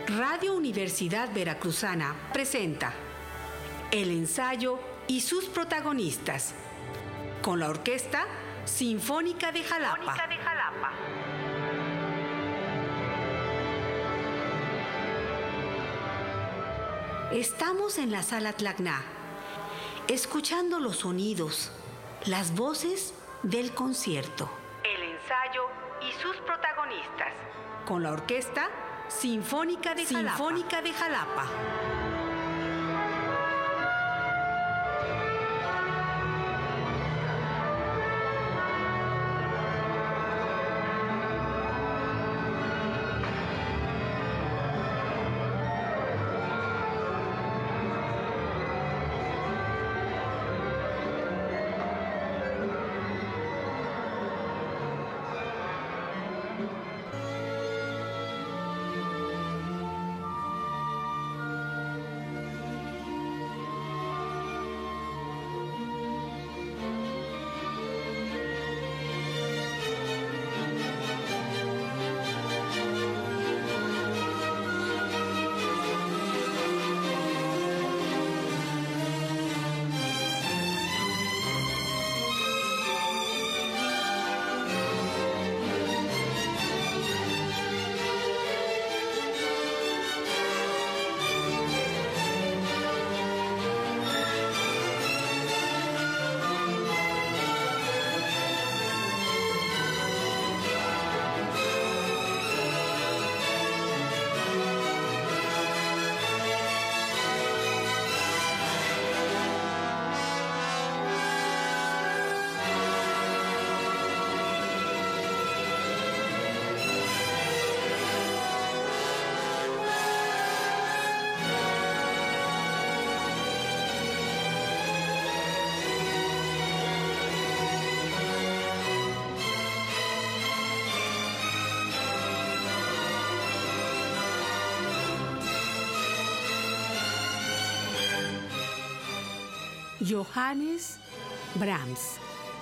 Radio Universidad Veracruzana presenta el ensayo y sus protagonistas, con la Orquesta Sinfónica de Jalapa. Estamos en la Sala Tlacna, escuchando los sonidos, las voces del concierto. El ensayo y sus protagonistas, con la Orquesta Sinfónica de Jalapa. Johannes Brahms.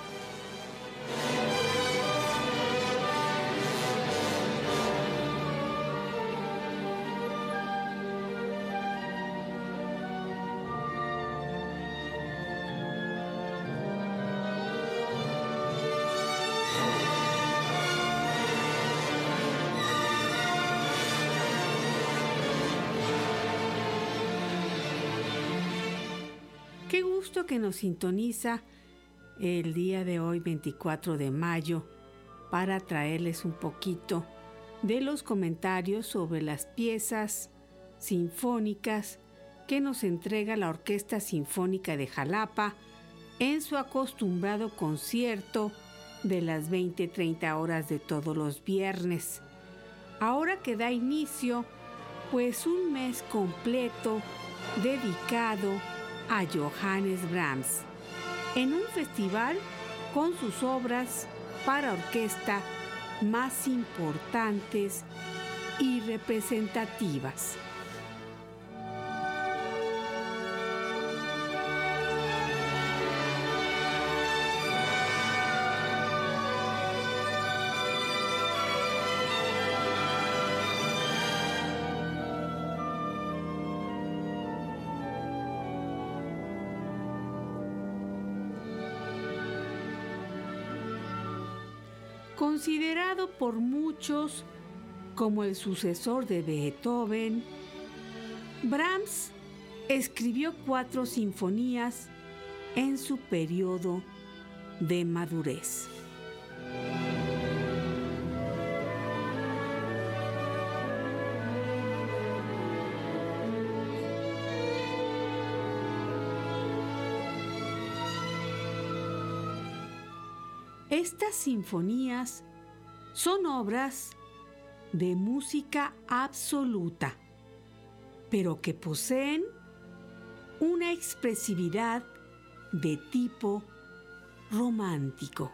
Qué gusto que nos sintoniza el día de hoy, 24 de mayo, para traerles un poquito de los comentarios sobre las piezas sinfónicas que nos entrega la Orquesta Sinfónica de Jalapa en su acostumbrado concierto de las 20:30 horas de todos los viernes. Ahora que da inicio, pues un mes completo dedicado a Johannes Brahms, en un festival con sus obras para orquesta más importantes y representativas. Considerado por muchos como el sucesor de Beethoven, Brahms escribió 4 sinfonías en su periodo de madurez. Estas sinfonías son obras de música absoluta, pero que poseen una expresividad de tipo romántico.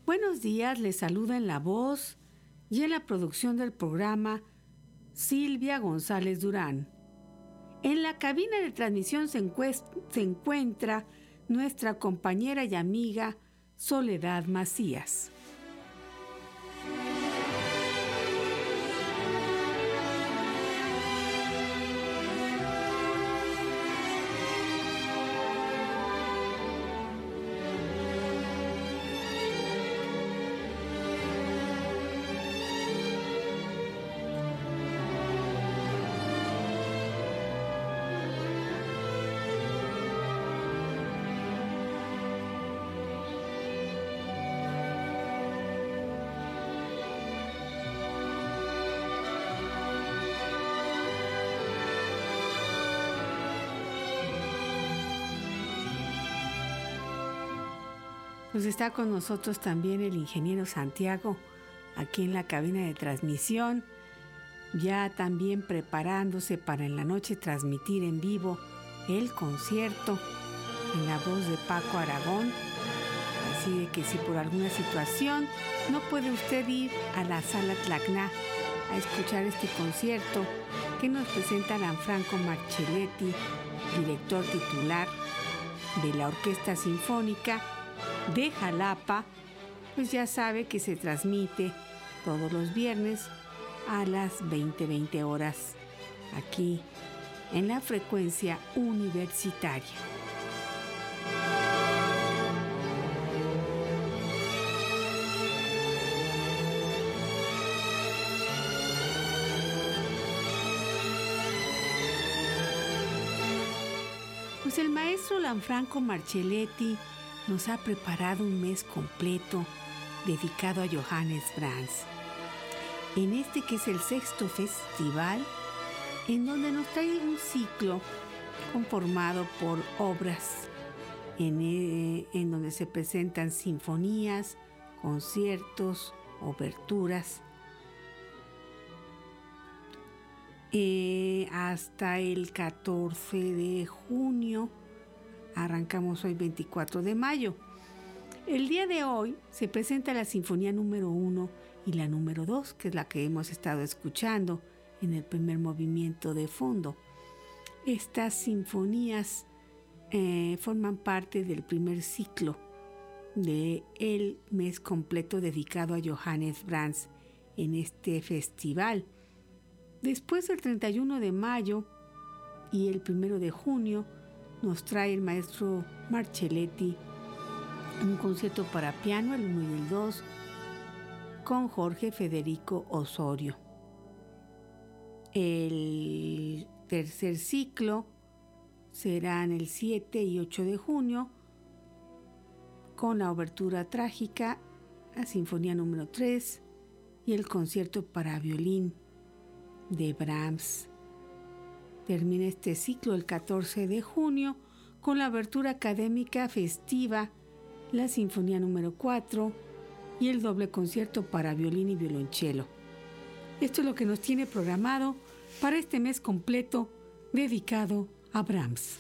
Buenos días, les saluda en la voz y en la producción del programa Silvia González Durán. En la cabina de transmisión se encuentra nuestra compañera y amiga Soledad Macías. Pues está con nosotros también el ingeniero Santiago, aquí en la cabina de transmisión, ya también preparándose para en la noche transmitir en vivo el concierto en la voz de Paco Aragón. Así de que si por alguna situación no puede usted ir a la Sala Tlacna a escuchar este concierto que nos presenta Lanfranco Marcelletti, director titular de la Orquesta Sinfónica de Jalapa, pues ya sabe que se transmite todos los viernes a las 20:20 horas aquí en la frecuencia universitaria. Pues el maestro Lanfranco Marcelletti nos ha preparado un mes completo dedicado a Johannes Brahms. En este que es el 6º festival, en donde nos trae un ciclo conformado por obras en donde se presentan sinfonías, conciertos, oberturas. Hasta el 14 de junio. Arrancamos hoy 24 de mayo. El día de hoy se presenta la Sinfonía número 1 y la número 2, que es la que hemos estado escuchando en el primer movimiento de fondo. Estas sinfonías forman parte del primer ciclo del mes completo dedicado a Johannes Brahms en este festival. Después del 31 de mayo y el 1 de junio, nos trae el maestro Marcelletti un concierto para piano, el 1 y el 2, con Jorge Federico Osorio. El tercer ciclo serán el 7 y 8 de junio, con la obertura trágica, la Sinfonía número 3 y el concierto para violín de Brahms. Termina este ciclo el 14 de junio con la abertura académica festiva, la Sinfonía número 4 y el doble concierto para violín y violonchelo. Esto es lo que nos tiene programado para este mes completo dedicado a Brahms.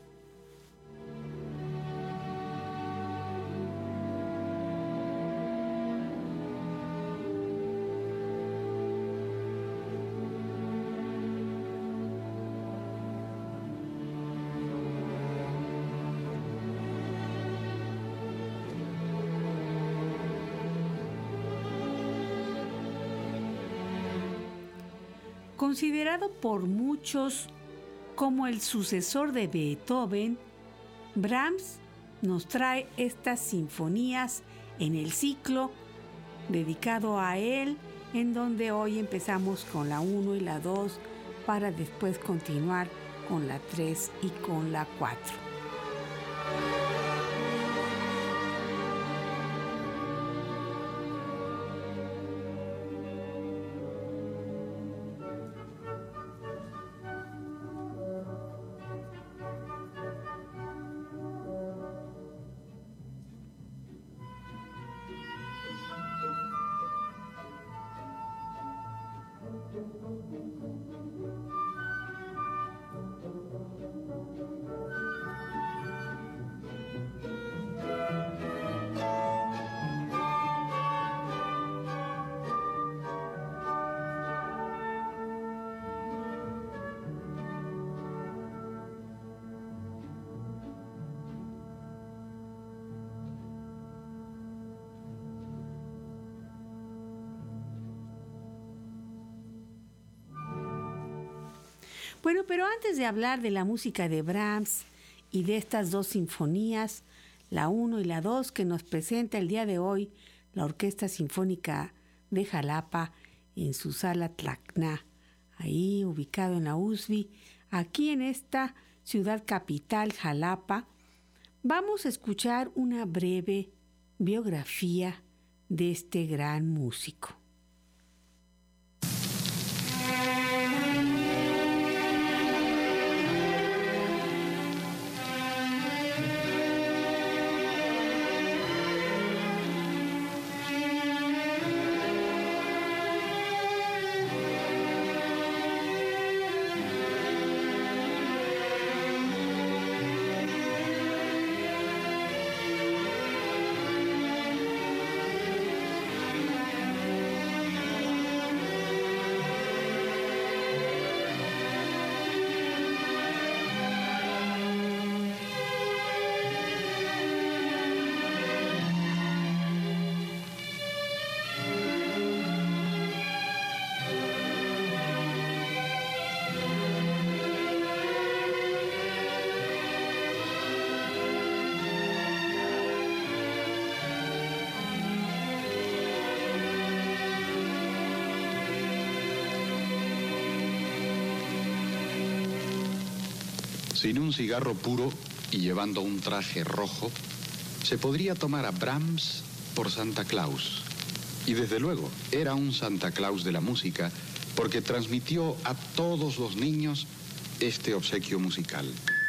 Considerado por muchos como el sucesor de Beethoven, Brahms nos trae estas sinfonías en el ciclo dedicado a él, en donde hoy empezamos con la 1 y la 2 para después continuar con la 3 y con la 4. Bueno, pero antes de hablar de la música de Brahms y de estas dos sinfonías, la 1 y la 2 que nos presenta el día de hoy la Orquesta Sinfónica de Jalapa en su sala Tlacna, ahí ubicado en la USB, aquí en esta ciudad capital, Jalapa, vamos a escuchar una breve biografía de este gran músico. Sin un cigarro puro y llevando un traje rojo, se podría tomar a Brahms por Santa Claus. Y desde luego, era un Santa Claus de la música porque transmitió a todos los niños este obsequio musical.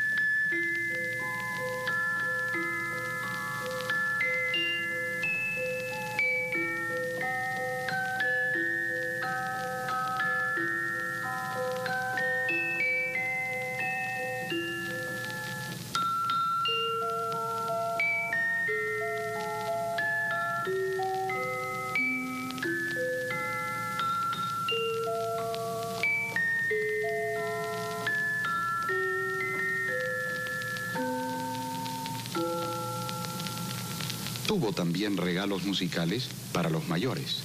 Tuvo también regalos musicales para los mayores.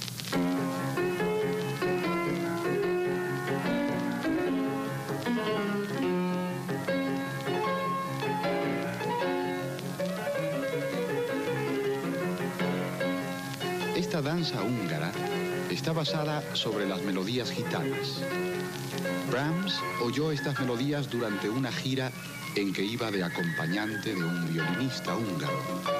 Esta danza húngara está basada sobre las melodías gitanas. Brahms oyó estas melodías durante una gira en que iba de acompañante de un violinista húngaro.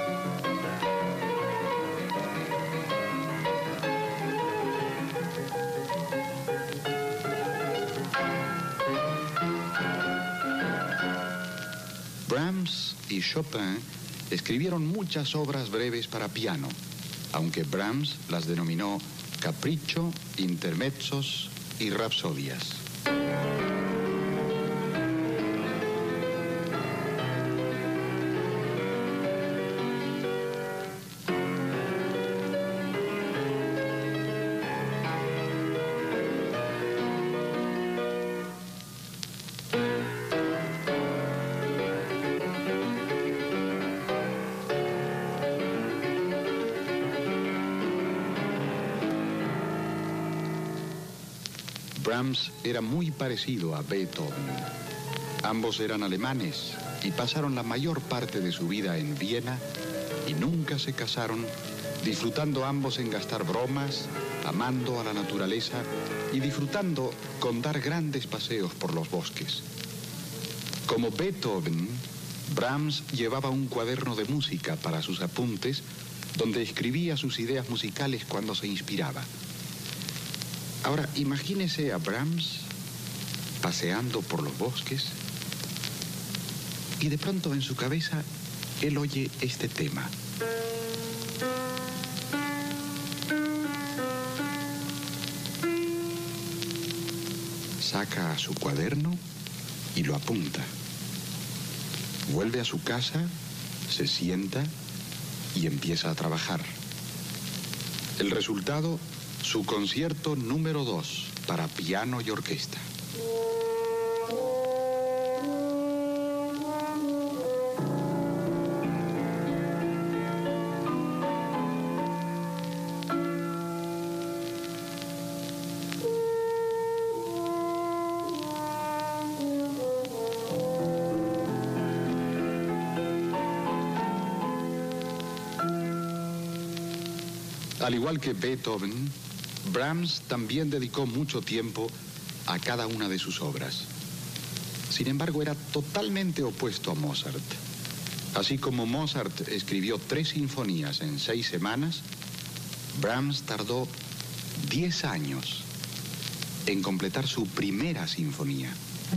Brahms y Chopin escribieron muchas obras breves para piano, aunque Brahms las denominó capricho, intermezzos y rapsodias. Brahms era muy parecido a Beethoven. Ambos eran alemanes y pasaron la mayor parte de su vida en Viena y nunca se casaron, disfrutando ambos en gastar bromas, amando a la naturaleza y disfrutando con dar grandes paseos por los bosques. Como Beethoven, Brahms llevaba un cuaderno de música para sus apuntes donde escribía sus ideas musicales cuando se inspiraba. Ahora, imagínese a Brahms paseando por los bosques y de pronto en su cabeza él oye este tema. Saca su cuaderno y lo apunta. Vuelve a su casa, se sienta y empieza a trabajar. El resultado, su concierto número 2 para piano y orquesta. Al igual que Beethoven, Brahms también dedicó mucho tiempo a cada una de sus obras. Sin embargo, era totalmente opuesto a Mozart. Así como Mozart escribió 3 sinfonías en 6 semanas, Brahms tardó 10 años en completar su primera sinfonía.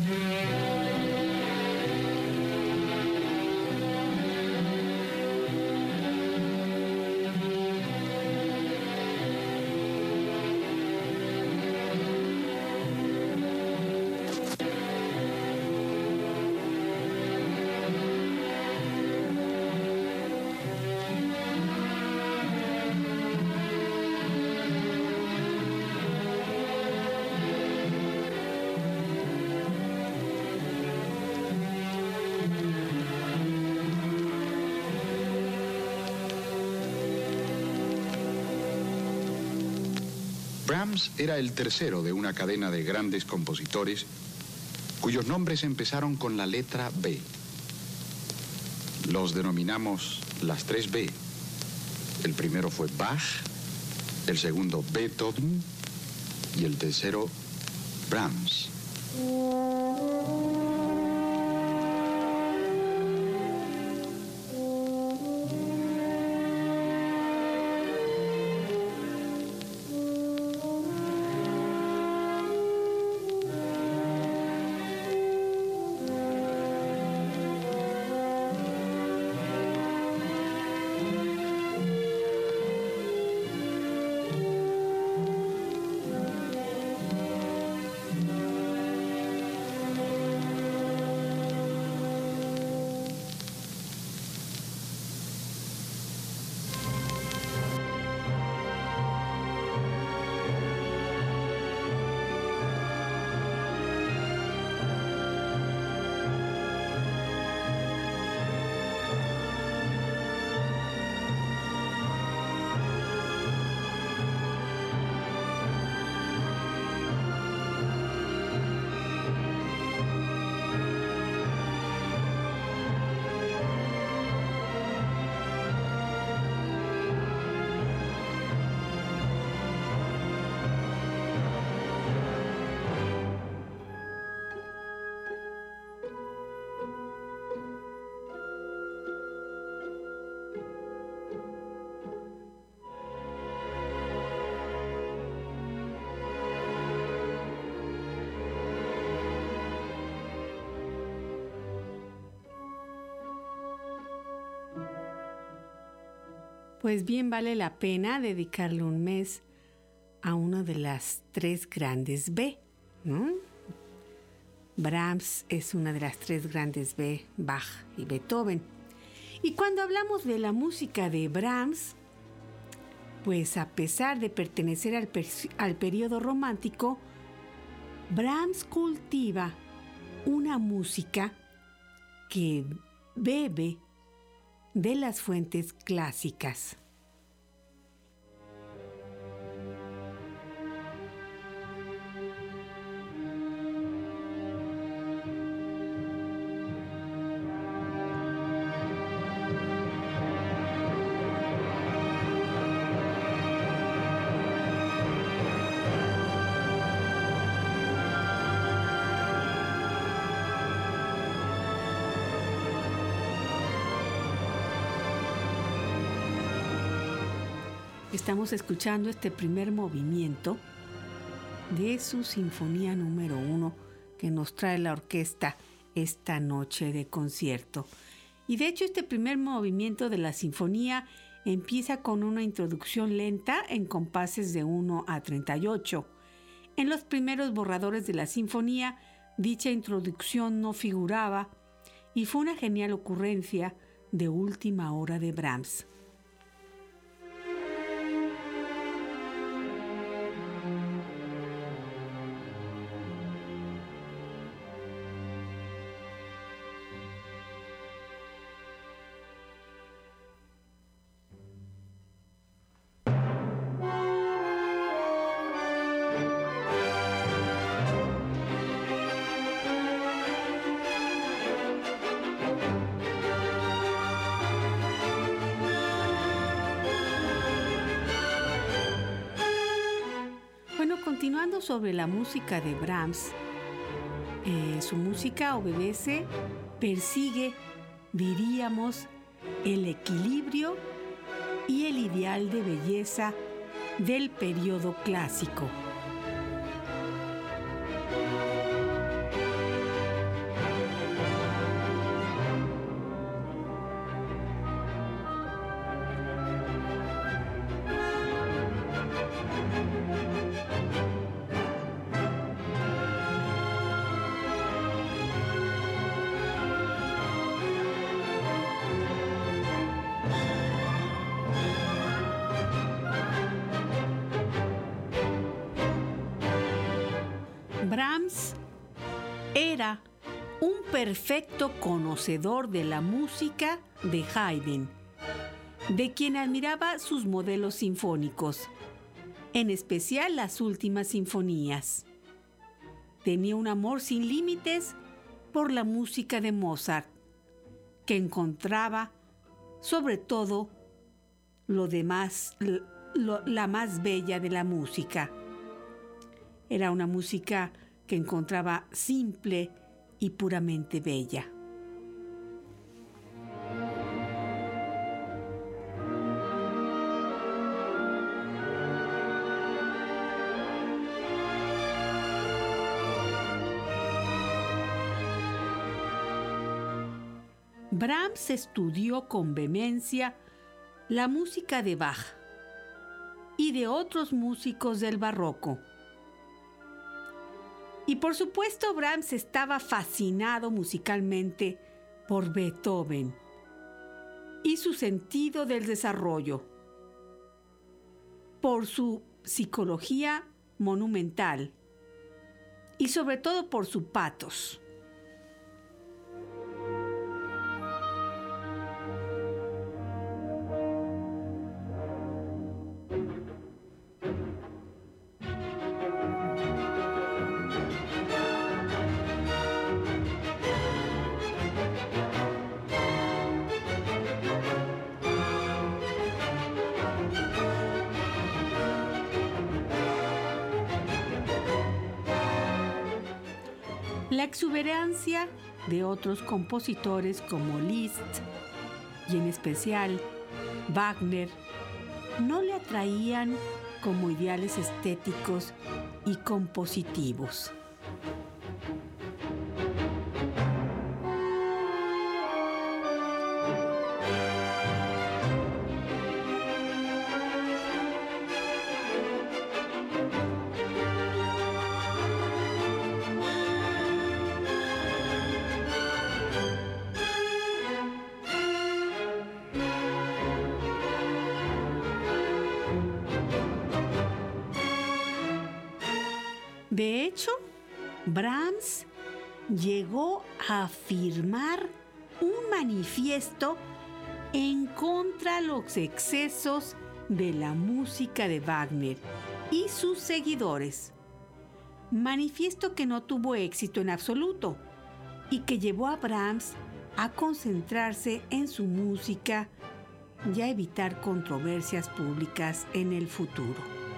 Brahms era el tercero de una cadena de grandes compositores cuyos nombres empezaron con la letra B. Los denominamos las 3 B. El primero fue Bach, el segundo Beethoven y el tercero Brahms. Pues bien vale la pena dedicarle un mes a una de las 3 grandes B, ¿no? Brahms es una de las 3 grandes B, Bach y Beethoven. Y cuando hablamos de la música de Brahms, pues a pesar de pertenecer al periodo romántico, Brahms cultiva una música que bebe de las fuentes clásicas. Estamos escuchando este primer movimiento de su Sinfonía número 1 que nos trae la orquesta esta noche de concierto. Y de hecho este primer movimiento de la sinfonía empieza con una introducción lenta en compases de 1 a 38. En los primeros borradores de la sinfonía, dicha introducción no figuraba y fue una genial ocurrencia de última hora de Brahms. continuando sobre la música de Brahms, su música obedece, persigue, diríamos, el equilibrio y el ideal de belleza del periodo clásico. Brahms era un perfecto conocedor de la música de Haydn, de quien admiraba sus modelos sinfónicos, en especial las últimas sinfonías. Tenía un amor sin límites por la música de Mozart, que encontraba, sobre todo, la más bella de la música. Era una música que encontraba simple y puramente bella. Brahms estudió con vehemencia la música de Bach y de otros músicos del barroco. Y por supuesto, Brahms estaba fascinado musicalmente por Beethoven y su sentido del desarrollo, por su psicología monumental y sobre todo por su pathos. La exuberancia de otros compositores como Liszt y en especial Wagner no le atraían como ideales estéticos y compositivos. De hecho, Brahms llegó a firmar un manifiesto en contra de los excesos de la música de Wagner y sus seguidores. Manifiesto que no tuvo éxito en absoluto y que llevó a Brahms a concentrarse en su música y a evitar controversias públicas en el futuro.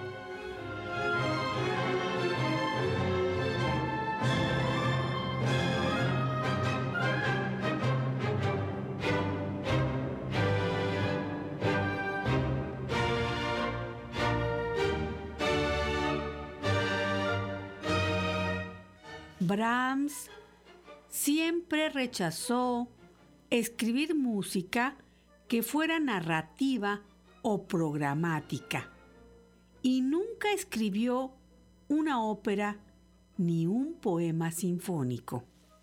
Brahms siempre rechazó escribir música que fuera narrativa o programática y nunca escribió una ópera ni un poema sinfónico.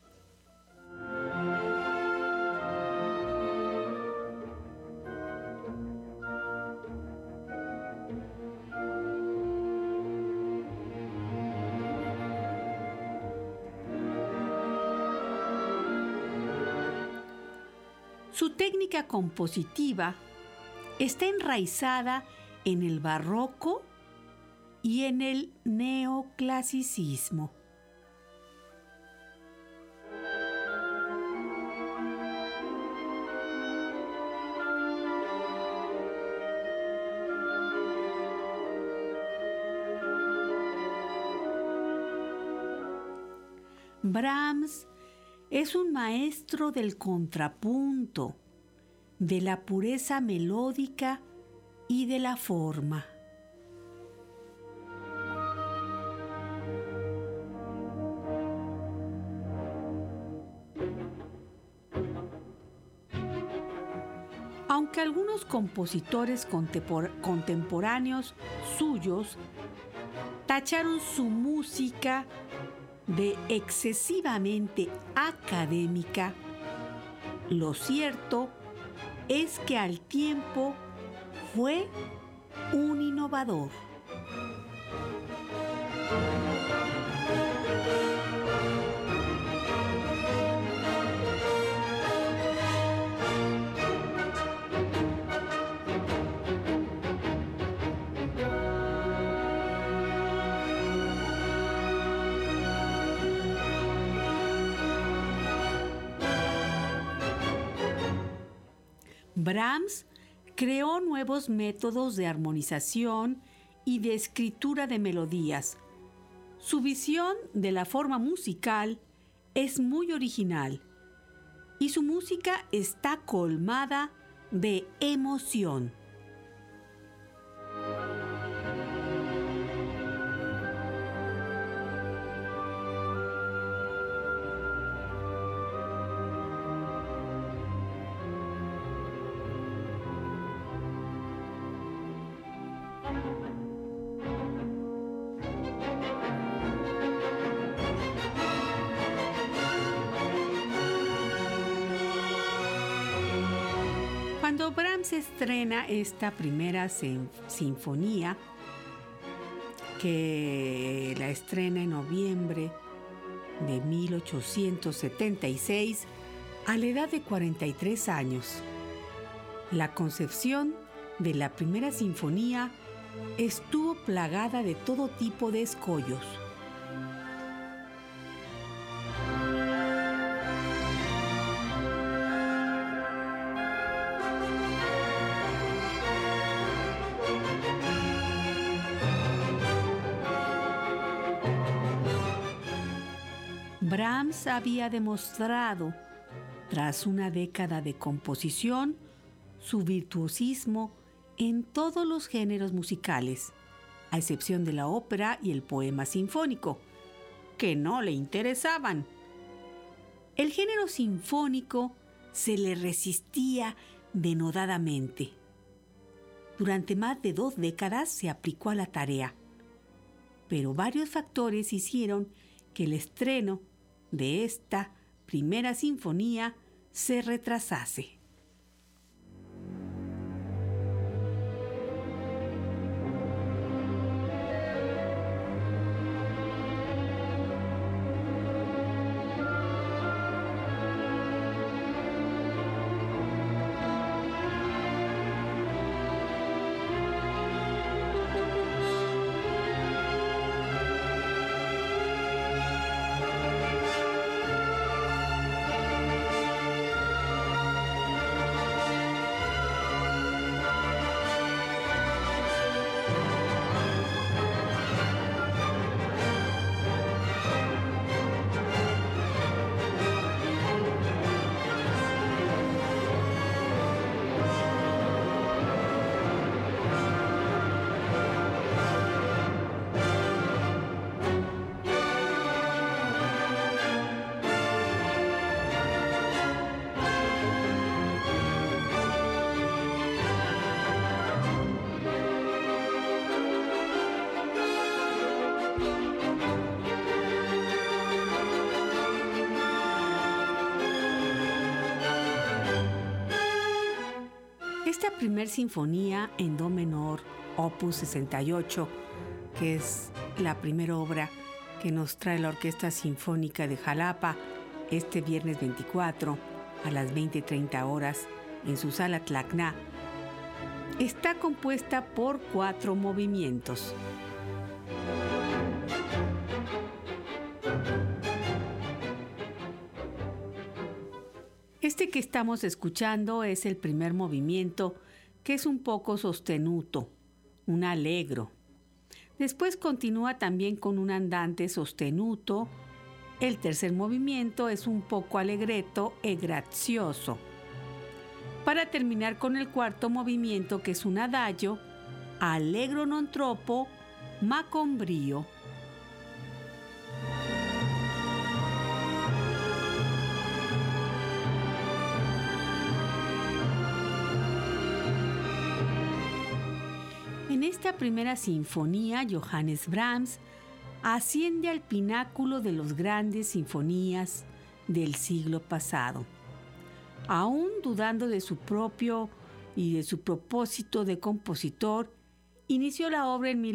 Su técnica compositiva está enraizada en el barroco y en el neoclasicismo. Brahms es un maestro del contrapunto, de la pureza melódica y de la forma. Aunque algunos compositores contemporáneos suyos tacharon su música de excesivamente académica, lo cierto es que al tiempo fue un innovador. Brahms creó nuevos métodos de armonización y de escritura de melodías. Su visión de la forma musical es muy original y su música está colmada de emoción. Cuando Brahms estrena esta primera sinfonía, que la estrena en noviembre de 1876, a la edad de 43 años, la concepción de la primera sinfonía estuvo plagada de todo tipo de escollos. Brahms había demostrado, tras una década de composición, su virtuosismo en todos los géneros musicales, a excepción de la ópera y el poema sinfónico, que no le interesaban. El género sinfónico se le resistía denodadamente. Durante más de 2 décadas se aplicó a la tarea, pero varios factores hicieron que el estreno de esta primera sinfonía se retrasase. Esta primer sinfonía en do menor, opus 68, que es la primera obra que nos trae la Orquesta Sinfónica de Jalapa este viernes 24 a las 20:30 horas en su sala Tlacna, está compuesta por 4 movimientos. Este que estamos escuchando es el primer movimiento, que es un poco sostenuto, un allegro. Después continúa también con un andante sostenuto El tercer movimiento es un poco allegretto e grazioso. Para terminar con el cuarto movimiento, que es un adagio, allegro non troppo, ma con brio. En esta primera sinfonía, Johannes Brahms asciende al pináculo de las grandes sinfonías del siglo pasado. Aún dudando de su propio y de su propósito de compositor, inició la obra en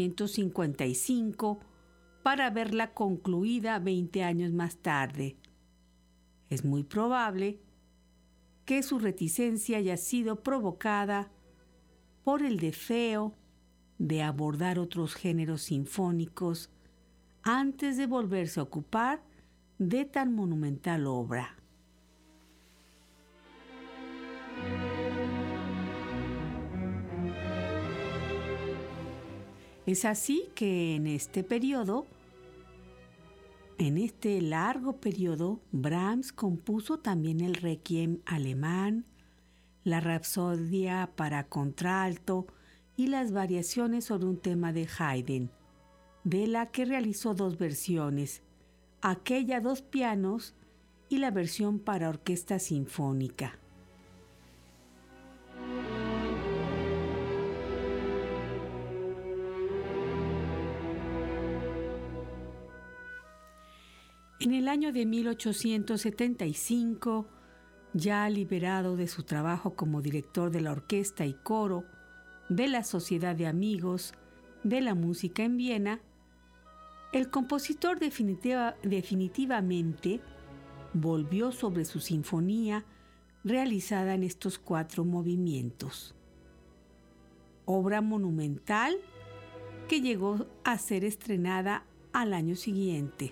1855 para verla concluida 20 años más tarde. Es muy probable que su reticencia haya sido provocada por el deseo de abordar otros géneros sinfónicos antes de volverse a ocupar de tan monumental obra. Es así que en este largo periodo, Brahms compuso también el Requiem alemán, la Rapsodia para contralto y las variaciones sobre un tema de Haydn, de la que realizó dos versiones, aquella a dos pianos y la versión para orquesta sinfónica. En el año de 1875, ya liberado de su trabajo como director de la orquesta y coro de la Sociedad de Amigos de la Música en Viena, el compositor definitivamente volvió sobre su sinfonía realizada en estos 4 movimientos. Obra monumental que llegó a ser estrenada al año siguiente.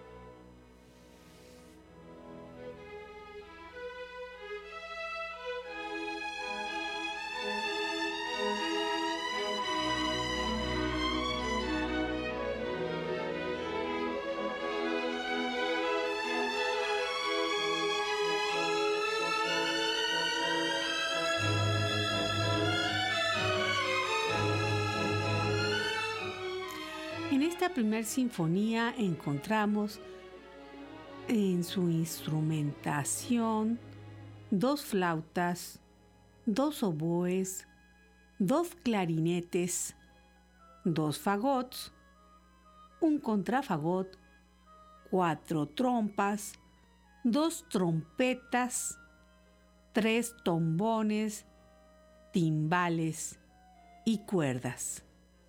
En esta primera sinfonía encontramos en su instrumentación 2 flautas, 2 oboes, 2 clarinetes, 2 fagots, un contrafagot, 4 trompas, 2 trompetas, 3 trombones, timbales y cuerdas.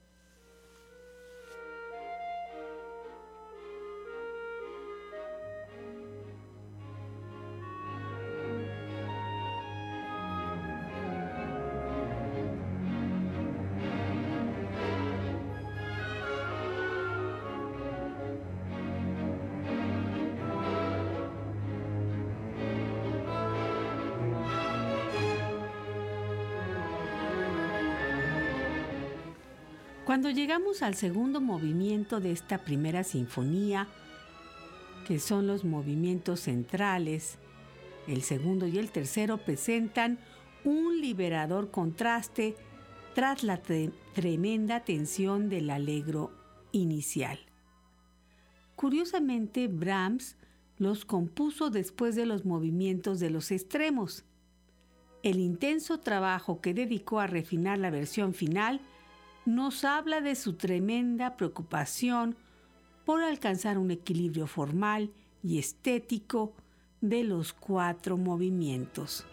Cuando llegamos al segundo movimiento de esta primera sinfonía, que son los movimientos centrales, el segundo y el tercero presentan un liberador contraste tras la tremenda tensión del allegro inicial. Curiosamente, Brahms los compuso después de los movimientos de los extremos. El intenso trabajo que dedicó a refinar la versión final nos habla de su tremenda preocupación por alcanzar un equilibrio formal y estético de los 4 movimientos.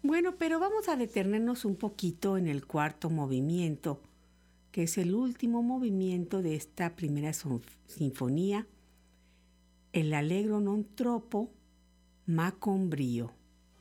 Bueno, pero vamos a detenernos un poquito en el cuarto movimiento, que es el último movimiento de esta primera sinfonía, el Allegro non troppo, ma con brio.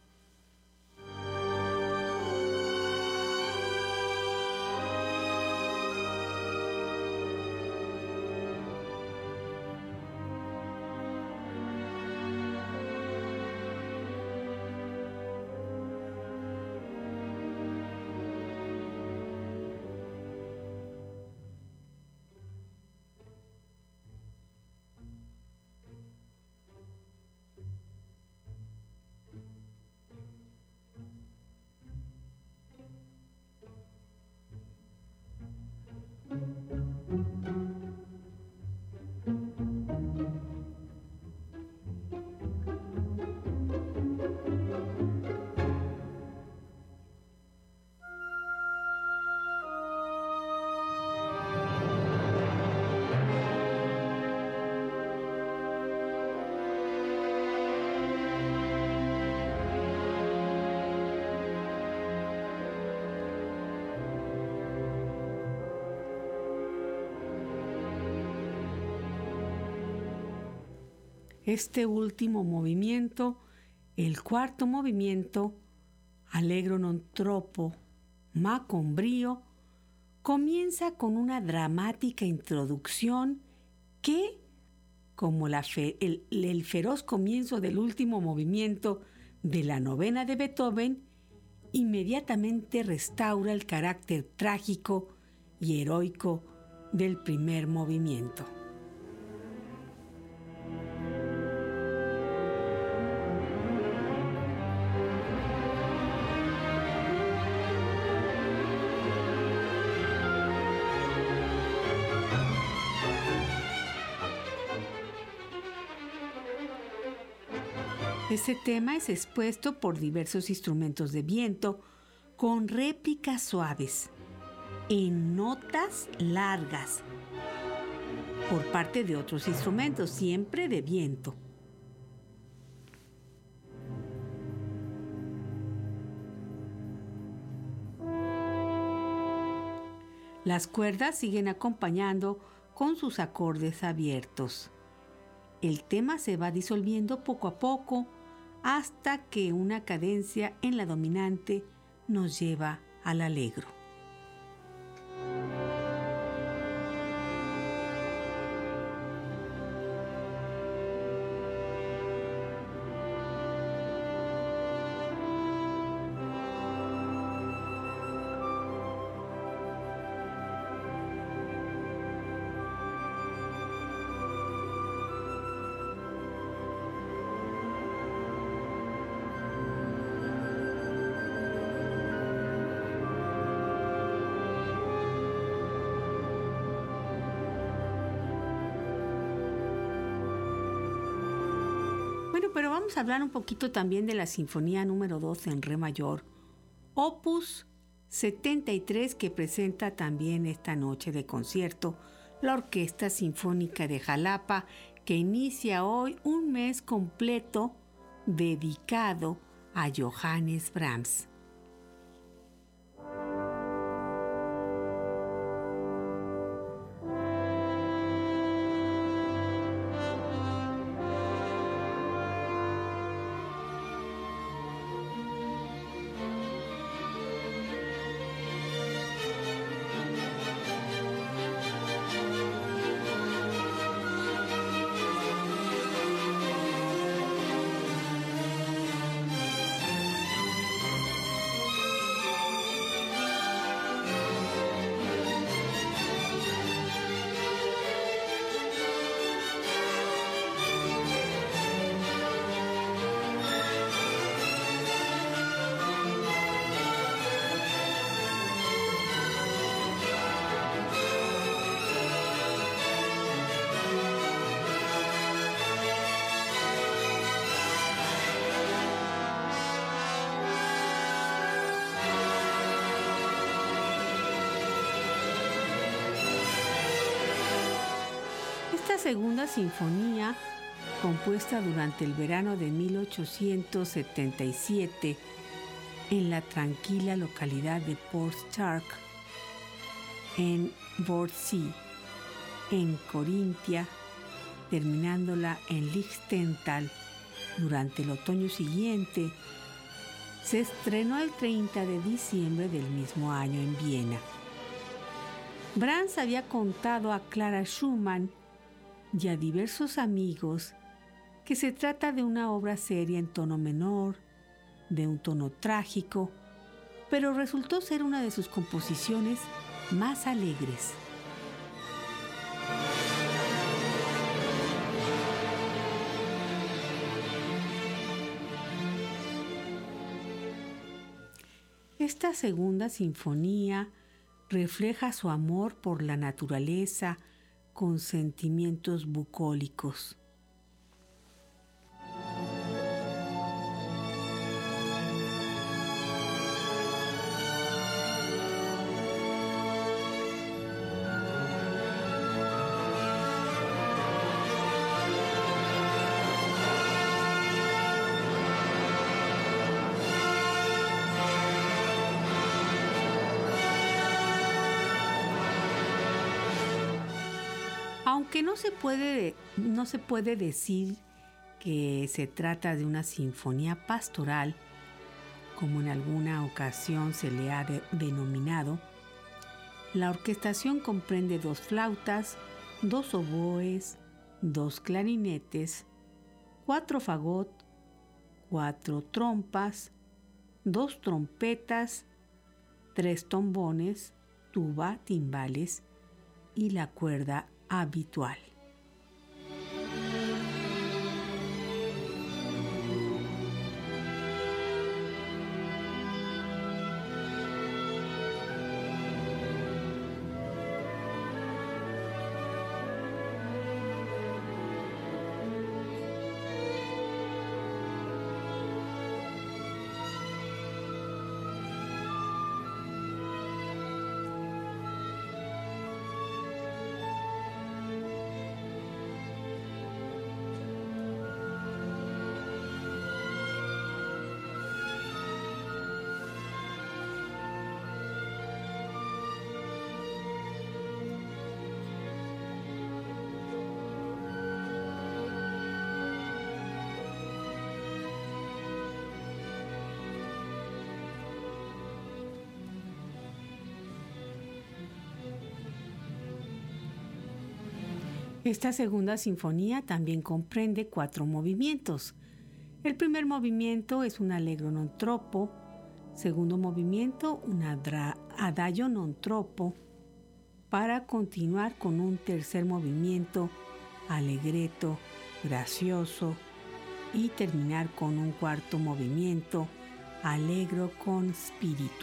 Este último movimiento, el cuarto movimiento, Allegro non troppo, ma con brio, comienza con una dramática introducción que, como el feroz comienzo del último movimiento de la novena de Beethoven, inmediatamente restaura el carácter trágico y heroico del primer movimiento. Este tema es expuesto por diversos instrumentos de viento con réplicas suaves, en notas largas, por parte de otros instrumentos, siempre de viento. Las cuerdas siguen acompañando con sus acordes abiertos. El tema se va disolviendo poco a poco hasta que una cadencia en la dominante nos lleva al allegro. Bueno, pero vamos a hablar un poquito también de la Sinfonía número 2 en Re mayor, Opus 73, que presenta también esta noche de concierto la Orquesta Sinfónica de Jalapa, que inicia hoy un mes completo dedicado a Johannes Brahms. Esta segunda sinfonía, compuesta durante el verano de 1877, en la tranquila localidad de Port Stark, en Bordsee, en Corintia, terminándola en Liechtenstein durante el otoño siguiente. Se estrenó el 30 de diciembre del mismo año en Viena. Brahms había contado a Clara Schumann y a diversos amigos que se trata de una obra seria en tono menor, de un tono trágico, pero resultó ser una de sus composiciones más alegres. Esta segunda sinfonía refleja su amor por la naturaleza con sentimientos bucólicos. Aunque no se puede decir que se trata de una sinfonía pastoral, como en alguna ocasión se le ha denominado, la orquestación comprende 2 flautas, 2 oboes, 2 clarinetes, 4 fagot, 4 trompas, 2 trompetas, 3 trombones, tuba, timbales y la cuerda habitual. Esta segunda sinfonía también comprende 4 movimientos. El primer movimiento es un allegro non troppo, segundo movimiento un adagio non troppo, para continuar con un tercer movimiento allegretto, gracioso, y terminar con un cuarto movimiento allegro con spirito.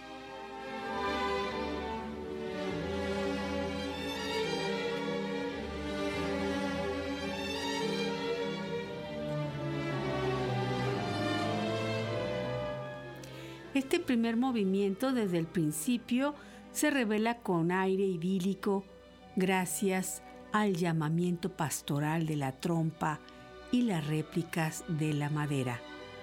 Este primer movimiento desde el principio se revela con aire idílico gracias al llamamiento pastoral de la trompa y las réplicas de la madera.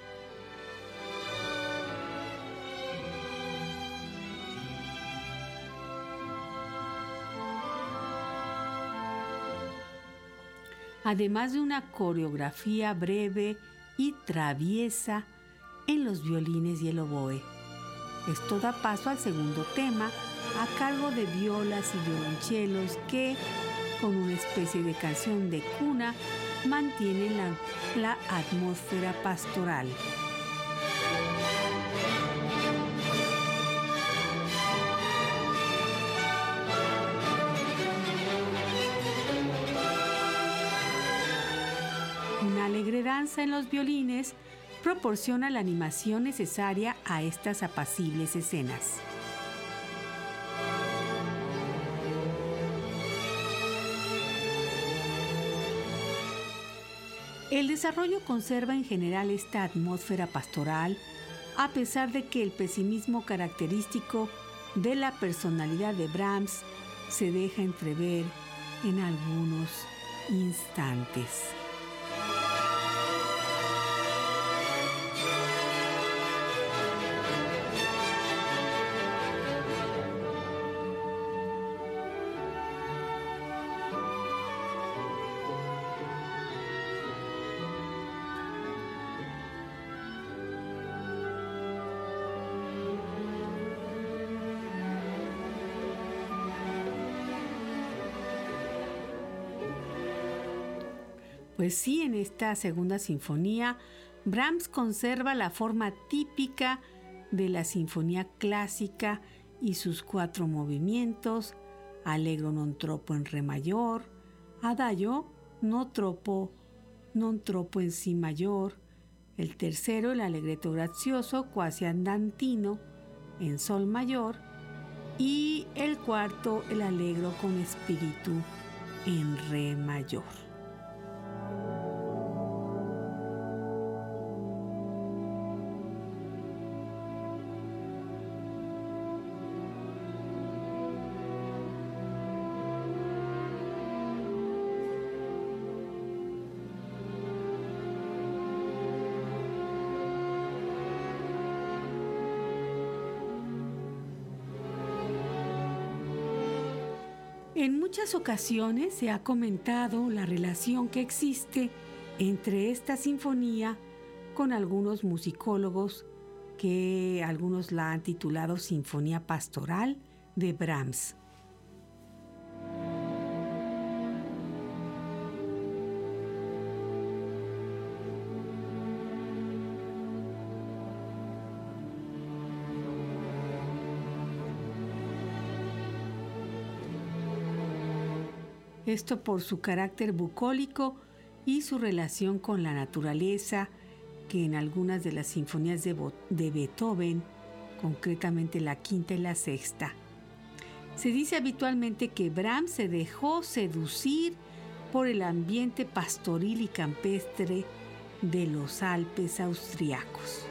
Además de una coreografía breve y traviesa en los violines y el oboe. Esto da paso al segundo tema, a cargo de violas y violonchelos que, con una especie de canción de cuna, mantienen la atmósfera pastoral. Una alegre danza en los violines proporciona la animación necesaria a estas apacibles escenas. El desarrollo conserva en general esta atmósfera pastoral, a pesar de que el pesimismo característico de la personalidad de Brahms se deja entrever en algunos instantes. Pues sí, en esta segunda sinfonía, Brahms conserva la forma típica de la sinfonía clásica y sus 4 movimientos: allegro non troppo en re mayor, adagio non troppo en si mayor, el tercero el allegretto grazioso quasi andantino en sol mayor y el cuarto el allegro con espíritu en re mayor. En muchas ocasiones se ha comentado la relación que existe entre esta sinfonía con algunos musicólogos, que algunos la han titulado Sinfonía Pastoral de Brahms. Esto por su carácter bucólico y su relación con la naturaleza, que en algunas de las sinfonías de Beethoven, concretamente la quinta y la sexta, se dice habitualmente que Brahms se dejó seducir por el ambiente pastoril y campestre de los Alpes austriacos.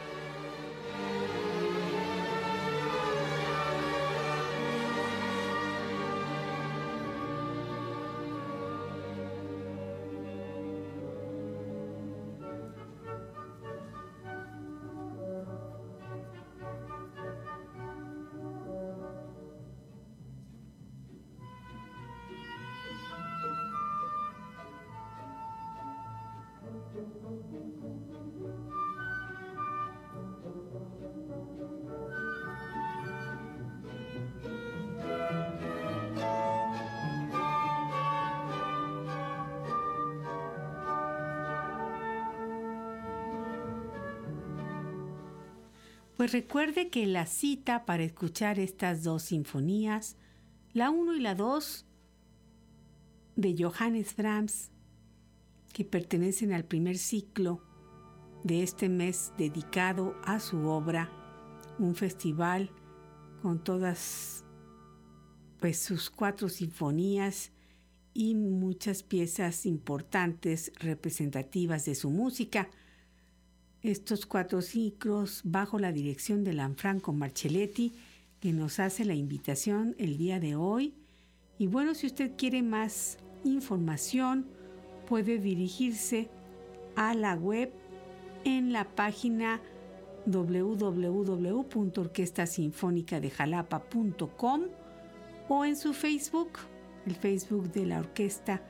Pues recuerde que la cita para escuchar estas 2 sinfonías, la 1 y la 2 de Johannes Brahms, que pertenecen al primer ciclo de este mes dedicado a su obra, un festival con todas pues sus 4 sinfonías y muchas piezas importantes representativas de su música. Estos 4 ciclos bajo la dirección de Lanfranco Marcelletti, que nos hace la invitación el día de hoy. Y bueno, si usted quiere más información, puede dirigirse a la web en la página www.orquestasinfonicadejalapa.com o en su Facebook, el Facebook de la orquesta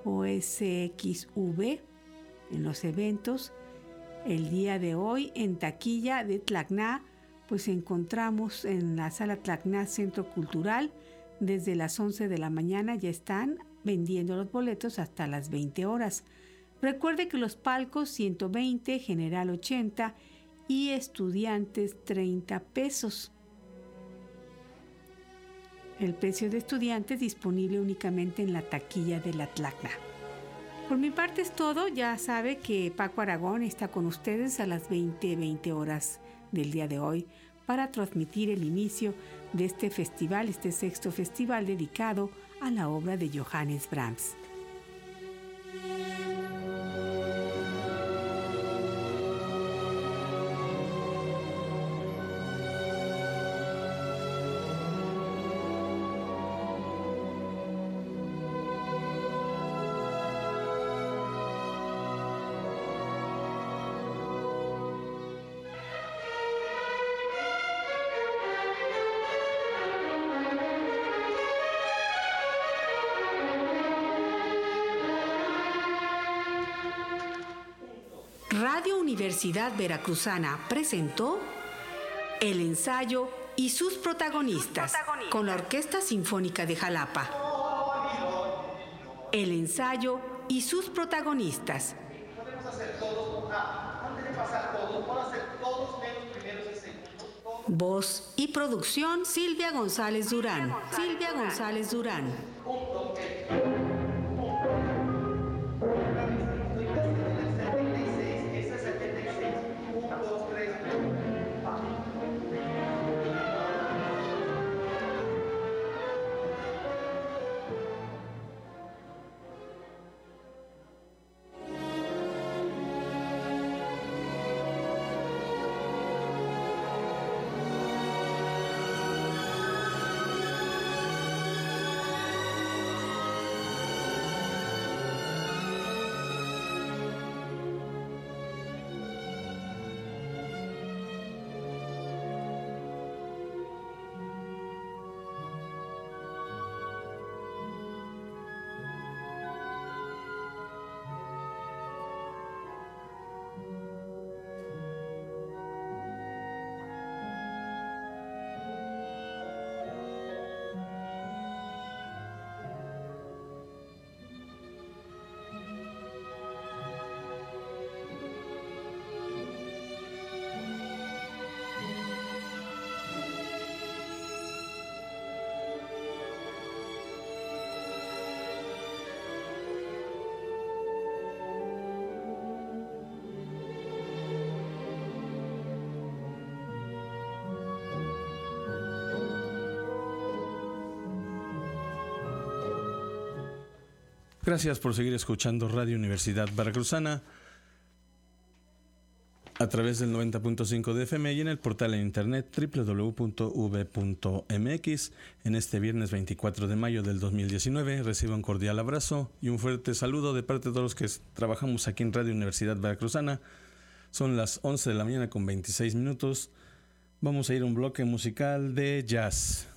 OSXV, en los eventos. El día de hoy en taquilla de Tlacná, pues encontramos en la sala Tlacná Centro Cultural desde las 11 de la mañana, ya están vendiendo los boletos hasta las 20 horas. Recuerde que los palcos 120, general 80 y estudiantes 30 pesos. El precio de estudiantes disponible únicamente en la taquilla de la Tlacná. Por mi parte es todo. Ya sabe que Paco Aragón está con ustedes a las 20 horas del día de hoy para transmitir el inicio de este festival, este 6º festival dedicado a la obra de Johannes Brahms. Radio Universidad Veracruzana presentó El ensayo y sus protagonistas con la Orquesta Sinfónica de Jalapa. El ensayo y sus protagonistas. Podemos hacer todos, antes de pasar todos, puedo hacer todos menos primeros y segundos. Voz y producción Silvia González Durán. Silvia González Durán. Punto, estoy casi en el 76, ese es 76. 1, 2, 3, Gracias por seguir escuchando Radio Universidad Veracruzana a través del 90.5 de FM y en el portal en internet www.v.mx. En este viernes 24 de mayo del 2019 recibo un cordial abrazo y un fuerte saludo de parte de todos los que trabajamos aquí en Radio Universidad Veracruzana. Son las 11 de la mañana con 26 minutos. Vamos a ir a un bloque musical de jazz.